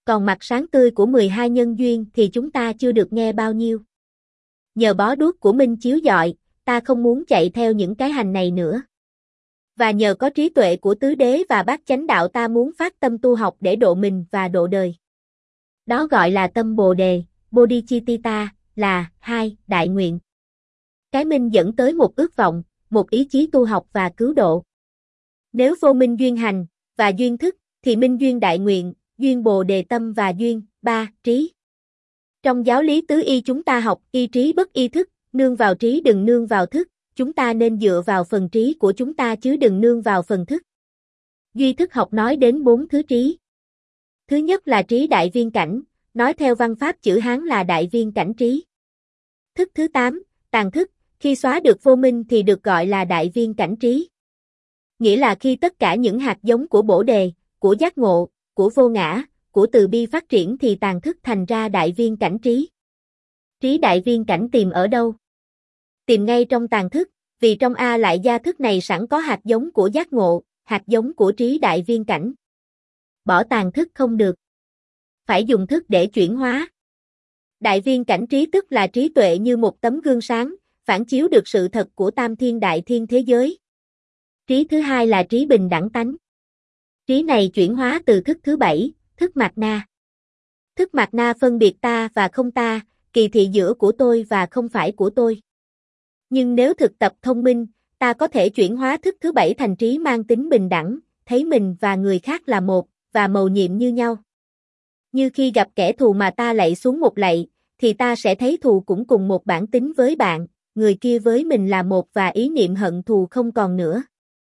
Còn mặt sáng tươi của mười hai nhân duyên thì chúng ta chưa được nghe bao nhiêu. Nhờ bó đuốc của Minh chiếu dọi, ta không muốn chạy theo những cái hành này nữa. Và nhờ có trí tuệ của tứ đế và bát chánh đạo ta muốn phát tâm tu học để độ mình và độ đời. Đó gọi là tâm Bồ đề, Bodhicitta, là hai đại nguyện. Cái minh dẫn tới một ước vọng, một ý chí tu học và cứu độ. Nếu vô minh duyên hành và duyên thức thì minh duyên đại nguyện, duyên Bồ đề tâm và duyên ba trí. Trong giáo lý tứ y chúng ta học y trí bất y thức, nương vào trí đừng nương vào thức, chúng ta nên dựa vào phần trí của chúng ta chứ đừng nương vào phần thức. Duy thức học nói đến bốn thứ trí. Thứ nhất là trí đại viên cảnh, nói theo văn pháp chữ Hán là đại viên cảnh trí. Thức thứ tám, tàn thức, khi xóa được vô minh thì được gọi là đại viên cảnh trí. Nghĩa là khi tất cả những hạt giống của bổ đề, của giác ngộ, của vô ngã, của từ bi phát triển thì tàn thức thành ra đại viên cảnh trí. Trí đại viên cảnh tìm ở đâu? Tìm ngay trong tàn thức, vì trong A lại gia thức này sẵn có hạt giống của giác ngộ, hạt giống của trí đại viên cảnh. Bỏ tàn thức không được. Phải dùng thức để chuyển hóa. Đại viên cảnh trí tức là trí tuệ như một tấm gương sáng, phản chiếu được sự thật của tam thiên đại thiên thế giới. Trí thứ hai là trí bình đẳng tánh. Trí này chuyển hóa từ thức thứ bảy, thức mạt na. Thức mạt na phân biệt ta và không ta, kỳ thị giữa của tôi và không phải của tôi. Nhưng nếu thực tập thông minh, ta có thể chuyển hóa thức thứ bảy thành trí mang tính bình đẳng, thấy mình và người khác là một, và mầu nhiệm như nhau. Như khi gặp kẻ thù mà ta lạy xuống một lạy, thì ta sẽ thấy thù cũng cùng một bản tính với bạn, người kia với mình là một và ý niệm hận thù không còn nữa.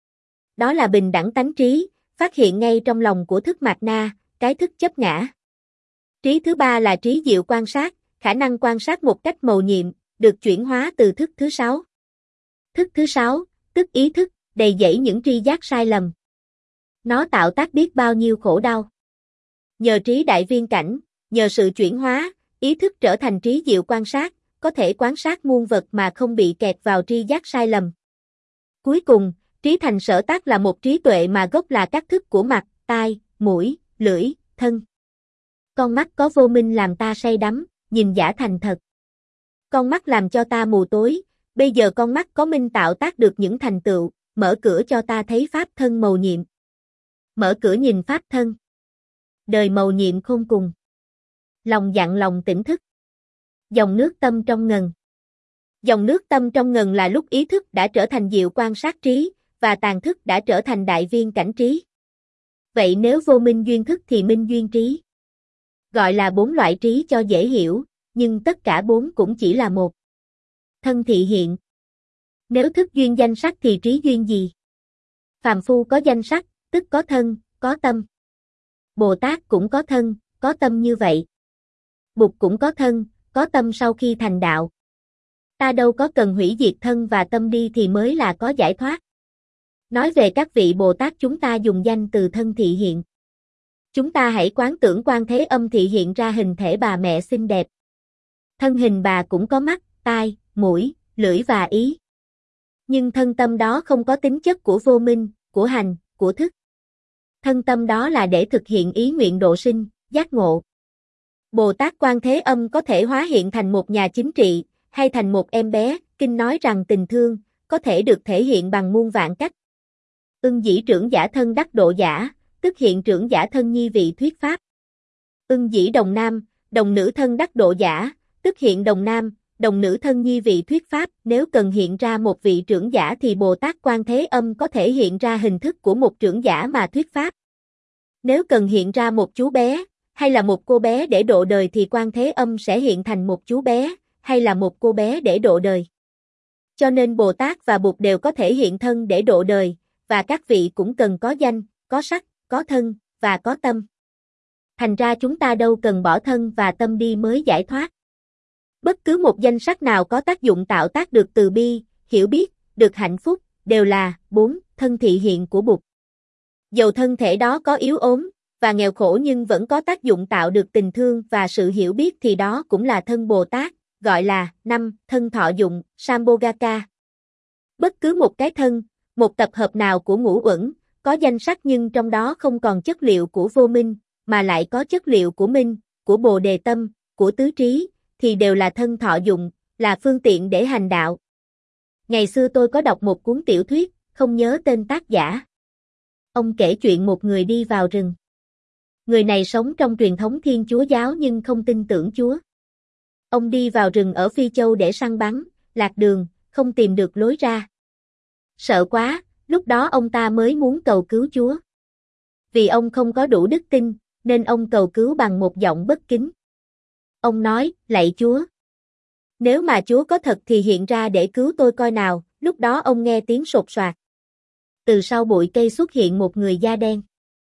Đó là bình đẳng tánh trí, phát hiện ngay trong lòng của thức mạt na, cái thức chấp ngã. Trí thứ ba là trí diệu quan sát, khả năng quan sát một cách mầu nhiệm, được chuyển hóa từ thức thứ sáu. Thức thứ sáu, tức ý thức, đầy dẫy những tri giác sai lầm. Nó tạo tác biết bao nhiêu khổ đau. Nhờ trí đại viên cảnh, nhờ sự chuyển hóa, ý thức trở thành trí diệu quan sát, có thể quan sát muôn vật mà không bị kẹt vào tri giác sai lầm. Cuối cùng, trí thành sở tác là một trí tuệ mà gốc là các thức của mặt, tai, mũi, lưỡi, thân. Con mắt có vô minh làm ta say đắm, nhìn giả thành thật. Con mắt làm cho ta mù tối, bây giờ con mắt có minh tạo tác được những thành tựu, mở cửa cho ta thấy pháp thân mầu nhiệm. Mở cửa nhìn pháp thân. Đời mầu nhiệm khôn cùng. Lòng dặn lòng tỉnh thức. Dòng nước tâm trong ngần. Dòng nước tâm trong ngần là lúc ý thức đã trở thành diệu quan sát trí, và tàn thức đã trở thành đại viên cảnh trí. Vậy nếu vô minh duyên thức thì minh duyên trí. Gọi là bốn loại trí cho dễ hiểu, nhưng tất cả bốn cũng chỉ là một. Thân thị hiện. Nếu thức duyên danh sắc thì trí duyên gì? Phàm phu có danh sắc, tức có thân, có tâm. Bồ Tát cũng có thân, có tâm như vậy. Bụt cũng có thân, có tâm sau khi thành đạo. Ta đâu có cần hủy diệt thân và tâm đi thì mới là có giải thoát. Nói về các vị Bồ Tát chúng ta dùng danh từ thân thị hiện. Chúng ta hãy quán tưởng Quan Thế Âm thị hiện ra hình thể bà mẹ xinh đẹp. Thân hình bà cũng có mắt, tai, mũi, lưỡi và ý. Nhưng thân tâm đó không có tính chất của vô minh, của hành, của thức. Thân tâm đó là để thực hiện ý nguyện độ sinh, giác ngộ. Bồ Tát Quan Thế Âm có thể hóa hiện thành một nhà chính trị, hay thành một em bé, kinh nói rằng tình thương, có thể được thể hiện bằng muôn vạn cách. Ưng dĩ trưởng giả thân đắc độ giả, tức hiện trưởng giả thân nhi vị thuyết pháp. Ưng dĩ đồng nam, đồng nữ thân đắc độ giả, tức hiện đồng nam, đồng nữ thân nhi vị thuyết pháp. Nếu cần hiện ra một vị trưởng giả thì Bồ Tát Quan Thế Âm có thể hiện ra hình thức của một trưởng giả mà thuyết pháp. Nếu cần hiện ra một chú bé, hay là một cô bé để độ đời thì Quan Thế Âm sẽ hiện thành một chú bé, hay là một cô bé để độ đời. Cho nên Bồ Tát và Bụt đều có thể hiện thân để độ đời, và các vị cũng cần có danh, có sắc, có thân, và có tâm. Thành ra chúng ta đâu cần bỏ thân và tâm đi mới giải thoát. Bất cứ một danh sắc nào có tác dụng tạo tác được từ bi, hiểu biết, được hạnh phúc, đều là bốn thân thị hiện của Bụt. Dầu thân thể đó có yếu ốm và nghèo khổ nhưng vẫn có tác dụng tạo được tình thương và sự hiểu biết thì đó cũng là thân Bồ Tát, gọi là năm thân thọ dụng, Sambhogaka. Bất cứ một cái thân, một tập hợp nào của ngũ uẩn, có danh sắc nhưng trong đó không còn chất liệu của vô minh, mà lại có chất liệu của minh, của bồ đề tâm, của tứ trí, thì đều là thân thọ dụng, là phương tiện để hành đạo. Ngày xưa tôi có đọc một cuốn tiểu thuyết, không nhớ tên tác giả. Ông kể chuyện một người đi vào rừng. Người này sống trong truyền thống Thiên Chúa giáo nhưng không tin tưởng Chúa. Ông đi vào rừng ở Phi Châu để săn bắn, lạc đường, không tìm được lối ra. Sợ quá, lúc đó ông ta mới muốn cầu cứu Chúa. Vì ông không có đủ đức tin, nên ông cầu cứu bằng một giọng bất kính. Ông nói, lạy Chúa. Nếu mà Chúa có thật thì hiện ra để cứu tôi coi nào. Lúc đó ông nghe tiếng sột soạt. Từ sau bụi cây xuất hiện một người da đen.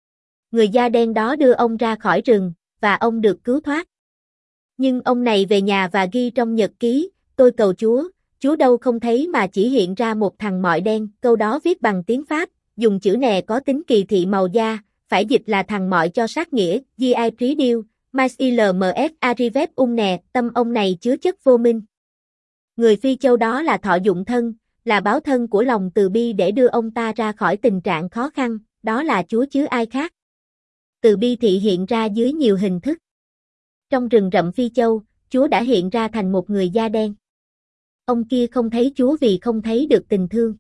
Người da đen đó đưa ông ra khỏi rừng, và ông được cứu thoát. Nhưng ông này về nhà và ghi trong nhật ký, tôi cầu Chúa, Chúa đâu không thấy mà chỉ hiện ra một thằng mọi đen. Câu đó viết bằng tiếng Pháp, dùng chữ nè có tính kỳ thị màu da, phải dịch là thằng mọi cho sát nghĩa, gi trí điêu, mais ilms arrivet ung nè, tâm ông này chứa chất vô minh. Người Phi Châu đó là thọ dụng thân, là báo thân của lòng từ bi để đưa ông ta ra khỏi tình trạng khó khăn, đó là Chúa chứ ai khác. Từ bi thị hiện ra dưới nhiều hình thức. Trong rừng rậm Phi Châu, Chúa đã hiện ra thành một người da đen. Ông kia không thấy Chúa vì không thấy được tình thương.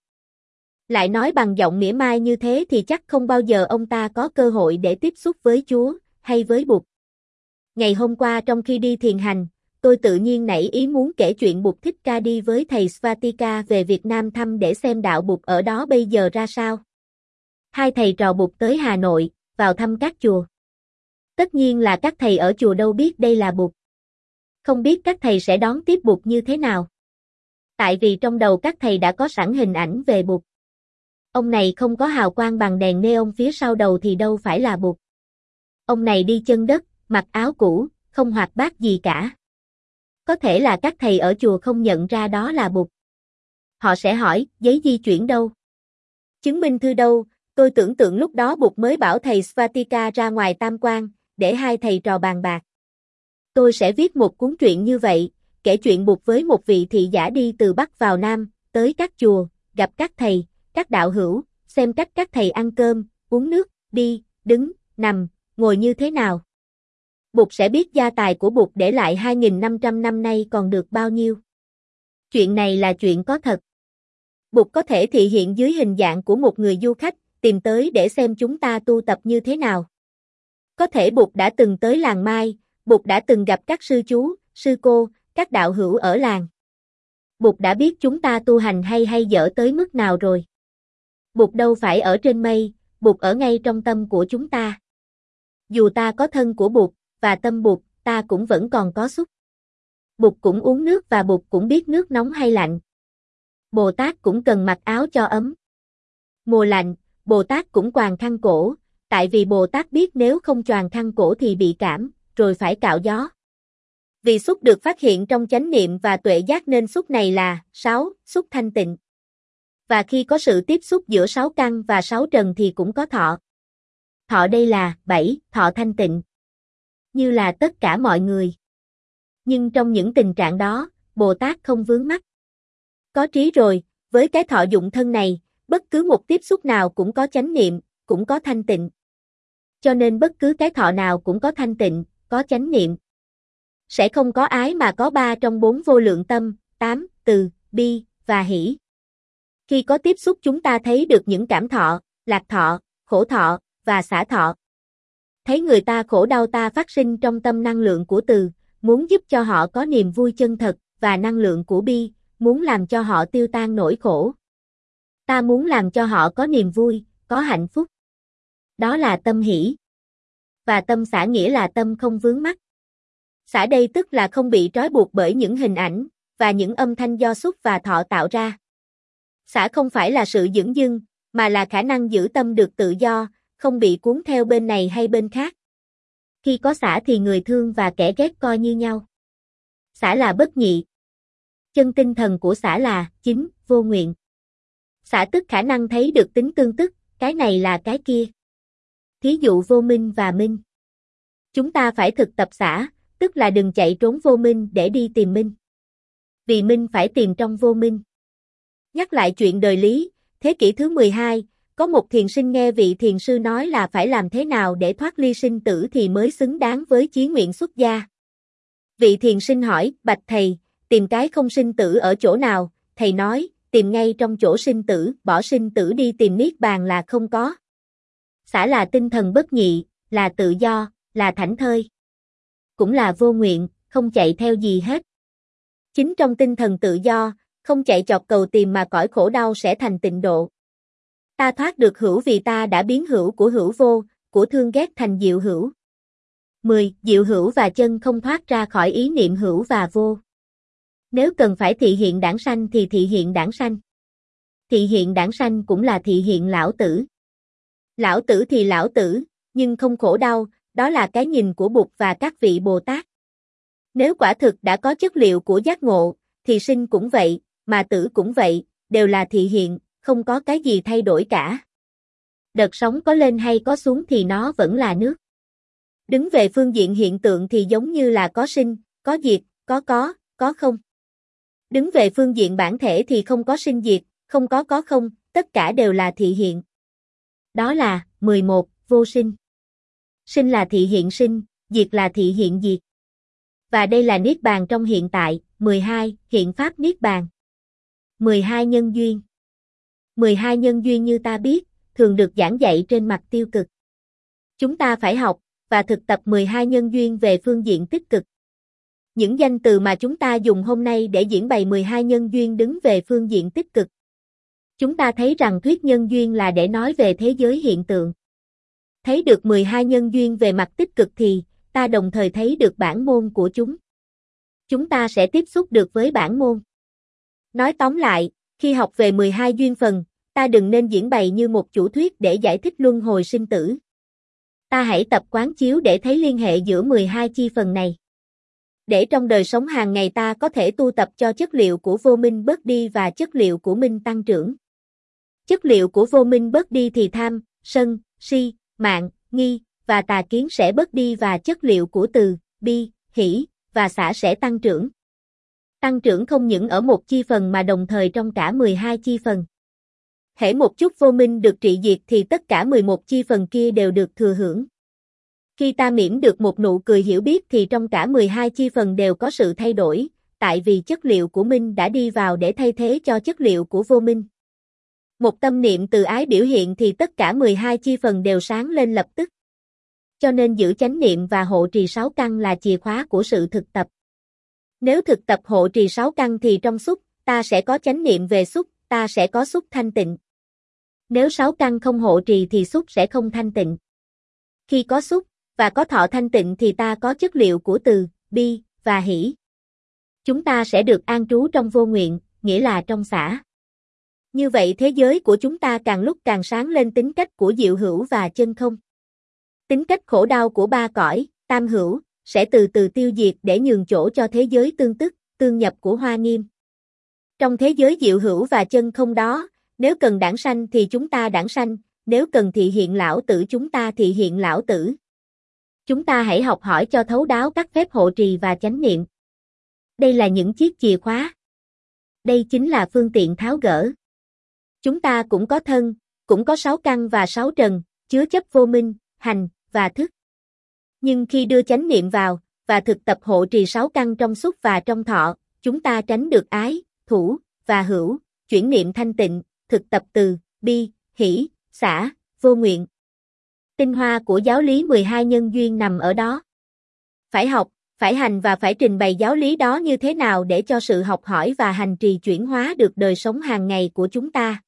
Lại nói bằng giọng mỉa mai như thế thì chắc không bao giờ ông ta có cơ hội để tiếp xúc với Chúa, hay với Bụt. Ngày hôm qua trong khi đi thiền hành, tôi tự nhiên nảy ý muốn kể chuyện Bụt Thích Ca đi với thầy Svatika về Việt Nam thăm để xem đạo Bụt ở đó bây giờ ra sao. Hai thầy trò Bụt tới Hà Nội, vào thăm các chùa. Tất nhiên là các thầy ở chùa đâu biết đây là Bụt. Không biết các thầy sẽ đón tiếp Bụt như thế nào. Tại vì trong đầu các thầy đã có sẵn hình ảnh về Bụt. Ông này không có hào quang bằng đèn neon phía sau đầu thì đâu phải là Bụt. Ông này đi chân đất, mặc áo cũ, không hoạt bát gì cả. Có thể là các thầy ở chùa không nhận ra đó là Bụt. Họ sẽ hỏi, giấy di chuyển đâu? Chứng minh thư đâu? Tôi tưởng tượng lúc đó Bụt mới bảo thầy Svatika ra ngoài tam quan, để hai thầy trò bàn bạc. Tôi sẽ viết một cuốn truyện như vậy, kể chuyện Bụt với một vị thị giả đi từ Bắc vào Nam, tới các chùa, gặp các thầy, các đạo hữu, xem cách các thầy ăn cơm, uống nước, đi, đứng, nằm, ngồi như thế nào. Bụt sẽ biết gia tài của Bụt để lại hai nghìn năm trăm năm nay còn được bao nhiêu. Chuyện này là chuyện có thật. Bụt có thể thị hiện dưới hình dạng của một người du khách, tìm tới để xem chúng ta tu tập như thế nào. Có thể Bụt đã từng tới làng Mai, Bụt đã từng gặp các sư chú, sư cô, các đạo hữu ở làng. Bụt đã biết chúng ta tu hành hay hay dở tới mức nào rồi. Bụt đâu phải ở trên mây, Bụt ở ngay trong tâm của chúng ta. Dù ta có thân của Bụt, và tâm Bụt, ta cũng vẫn còn có xúc. Bụt cũng uống nước và Bụt cũng biết nước nóng hay lạnh. Bồ Tát cũng cần mặc áo cho ấm. Mùa lạnh, Bồ Tát cũng quàng khăn cổ, tại vì Bồ Tát biết nếu không choàng khăn cổ thì bị cảm, rồi phải cạo gió. Vì xúc được phát hiện trong chánh niệm và tuệ giác nên xúc này là sáu, xúc thanh tịnh. Và khi có sự tiếp xúc giữa sáu căn và sáu trần thì cũng có thọ. Thọ đây là bảy, thọ thanh tịnh. Như là tất cả mọi người. Nhưng trong những tình trạng đó, Bồ Tát không vướng mắc. Có trí rồi, với cái thọ dụng thân này, bất cứ một tiếp xúc nào cũng có chánh niệm, cũng có thanh tịnh. Cho nên bất cứ cái thọ nào cũng có thanh tịnh, có chánh niệm. Sẽ không có ái mà có ba trong bốn vô lượng tâm, tám, từ, bi, và hỷ. Khi có tiếp xúc chúng ta thấy được những cảm thọ, lạc thọ, khổ thọ, và xả thọ. Thấy người ta khổ đau ta phát sinh trong tâm năng lượng của từ, muốn giúp cho họ có niềm vui chân thật, và năng lượng của bi, muốn làm cho họ tiêu tan nỗi khổ. Ta muốn làm cho họ có niềm vui, có hạnh phúc. Đó là tâm hỷ. Và tâm xả nghĩa là tâm không vướng mắc. Xả đây tức là không bị trói buộc bởi những hình ảnh, và những âm thanh do xúc và thọ tạo ra. Xả không phải là sự dửng dưng, mà là khả năng giữ tâm được tự do, không bị cuốn theo bên này hay bên khác. Khi có xả thì người thương và kẻ ghét coi như nhau. Xả là bất nhị. Chân tinh thần của xả là chính, vô nguyện. Xả tức khả năng thấy được tính tương tức, cái này là cái kia. Thí dụ vô minh và minh. Chúng ta phải thực tập xả, tức là đừng chạy trốn vô minh để đi tìm minh. Vì minh phải tìm trong vô minh. Nhắc lại chuyện đời Lý, thế kỷ thứ mười hai, Có một thiền sinh nghe vị thiền sư nói là phải làm thế nào để thoát ly sinh tử thì mới xứng đáng với chí nguyện xuất gia. Vị thiền sinh hỏi, bạch thầy, tìm cái không sinh tử ở chỗ nào? Thầy nói, tìm ngay trong chỗ sinh tử, bỏ sinh tử đi tìm niết bàn là không có. Xả là tinh thần bất nhị, là tự do, là thảnh thơi. Cũng là vô nguyện, không chạy theo gì hết. Chính trong tinh thần tự do, không chạy chọt cầu tìm mà cõi khổ đau sẽ thành tịnh độ. Ta thoát được hữu vì ta đã biến hữu của hữu vô, của thương ghét thành diệu hữu. mười. Diệu hữu và chân không thoát ra khỏi ý niệm hữu và vô. Nếu cần phải thị hiện đản sanh thì thị hiện đản sanh. Thị hiện đản sanh cũng là thị hiện lão tử. Lão tử thì lão tử, nhưng không khổ đau, đó là cái nhìn của Bụt và các vị Bồ Tát. Nếu quả thực đã có chất liệu của giác ngộ, thì sinh cũng vậy, mà tử cũng vậy, đều là thị hiện, không có cái gì thay đổi cả. Đợt sóng có lên hay có xuống thì nó vẫn là nước. Đứng về phương diện hiện tượng thì giống như là có sinh, có diệt, có có, có không. Đứng về phương diện bản thể thì không có sinh diệt, không có có không, tất cả đều là thị hiện. Đó là, mười một, vô sinh. Sinh là thị hiện sinh, diệt là thị hiện diệt. Và đây là niết bàn trong hiện tại, mười hai, hiện pháp niết bàn. mười hai nhân duyên. mười hai nhân duyên như ta biết, thường được giảng dạy trên mặt tiêu cực. Chúng ta phải học và thực tập mười hai nhân duyên về phương diện tích cực. Những danh từ mà chúng ta dùng hôm nay để diễn bày mười hai nhân duyên đứng về phương diện tích cực. Chúng ta thấy rằng thuyết nhân duyên là để nói về thế giới hiện tượng. Thấy được mười hai nhân duyên về mặt tích cực thì, ta đồng thời thấy được bản môn của chúng. Chúng ta sẽ tiếp xúc được với bản môn. Nói tóm lại, khi học về mười hai duyên phần, ta đừng nên diễn bày như một chủ thuyết để giải thích luân hồi sinh tử. Ta hãy tập quán chiếu để thấy liên hệ giữa mười hai chi phần này. Để trong đời sống hàng ngày ta có thể tu tập cho chất liệu của vô minh bớt đi và chất liệu của minh tăng trưởng. Chất liệu của vô minh bớt đi thì tham, sân, si, mạn, nghi và tà kiến sẽ bớt đi và chất liệu của từ, bi, hỷ và xả sẽ tăng trưởng. Tăng trưởng không những ở một chi phần mà đồng thời trong cả mười hai chi phần. Hễ một chút vô minh được trị diệt thì tất cả mười một chi phần kia đều được thừa hưởng. Khi ta mỉm được một nụ cười hiểu biết thì trong cả mười hai chi phần đều có sự thay đổi, tại vì chất liệu của minh đã đi vào để thay thế cho chất liệu của vô minh. Một tâm niệm từ ái biểu hiện thì tất cả mười hai chi phần đều sáng lên lập tức. Cho nên giữ chánh niệm và hộ trì sáu căn là chìa khóa của sự thực tập. Nếu thực tập hộ trì sáu căn thì trong xúc, ta sẽ có chánh niệm về xúc, ta sẽ có xúc thanh tịnh. Nếu sáu căn không hộ trì thì xúc sẽ không thanh tịnh. Khi có xúc và có thọ thanh tịnh thì ta có chất liệu của từ, bi và hỷ. Chúng ta sẽ được an trú trong vô nguyện, nghĩa là trong xả. Như vậy thế giới của chúng ta càng lúc càng sáng lên tính cách của diệu hữu và chân không. Tính cách khổ đau của ba cõi, tam hữu, sẽ từ từ tiêu diệt để nhường chỗ cho thế giới tương tức, tương nhập của Hoa Nghiêm. Trong thế giới diệu hữu và chân không đó, nếu cần đản sanh thì chúng ta đản sanh, nếu cần thị hiện lão tử chúng ta thị hiện lão tử. Chúng ta hãy học hỏi cho thấu đáo các phép hộ trì và chánh niệm. Đây là những chiếc chìa khóa. Đây chính là phương tiện tháo gỡ. Chúng ta cũng có thân, cũng có sáu căn và sáu trần, chứa chấp vô minh, hành và thức. Nhưng khi đưa chánh niệm vào và thực tập hộ trì sáu căn trong xúc và trong thọ, chúng ta tránh được ái, thủ và hữu, chuyển niệm thanh tịnh, thực tập từ, bi, hỷ, xả, vô nguyện. Tinh hoa của giáo lý mười hai nhân duyên nằm ở đó. Phải học, phải hành và phải trình bày giáo lý đó như thế nào để cho sự học hỏi và hành trì chuyển hóa được đời sống hàng ngày của chúng ta.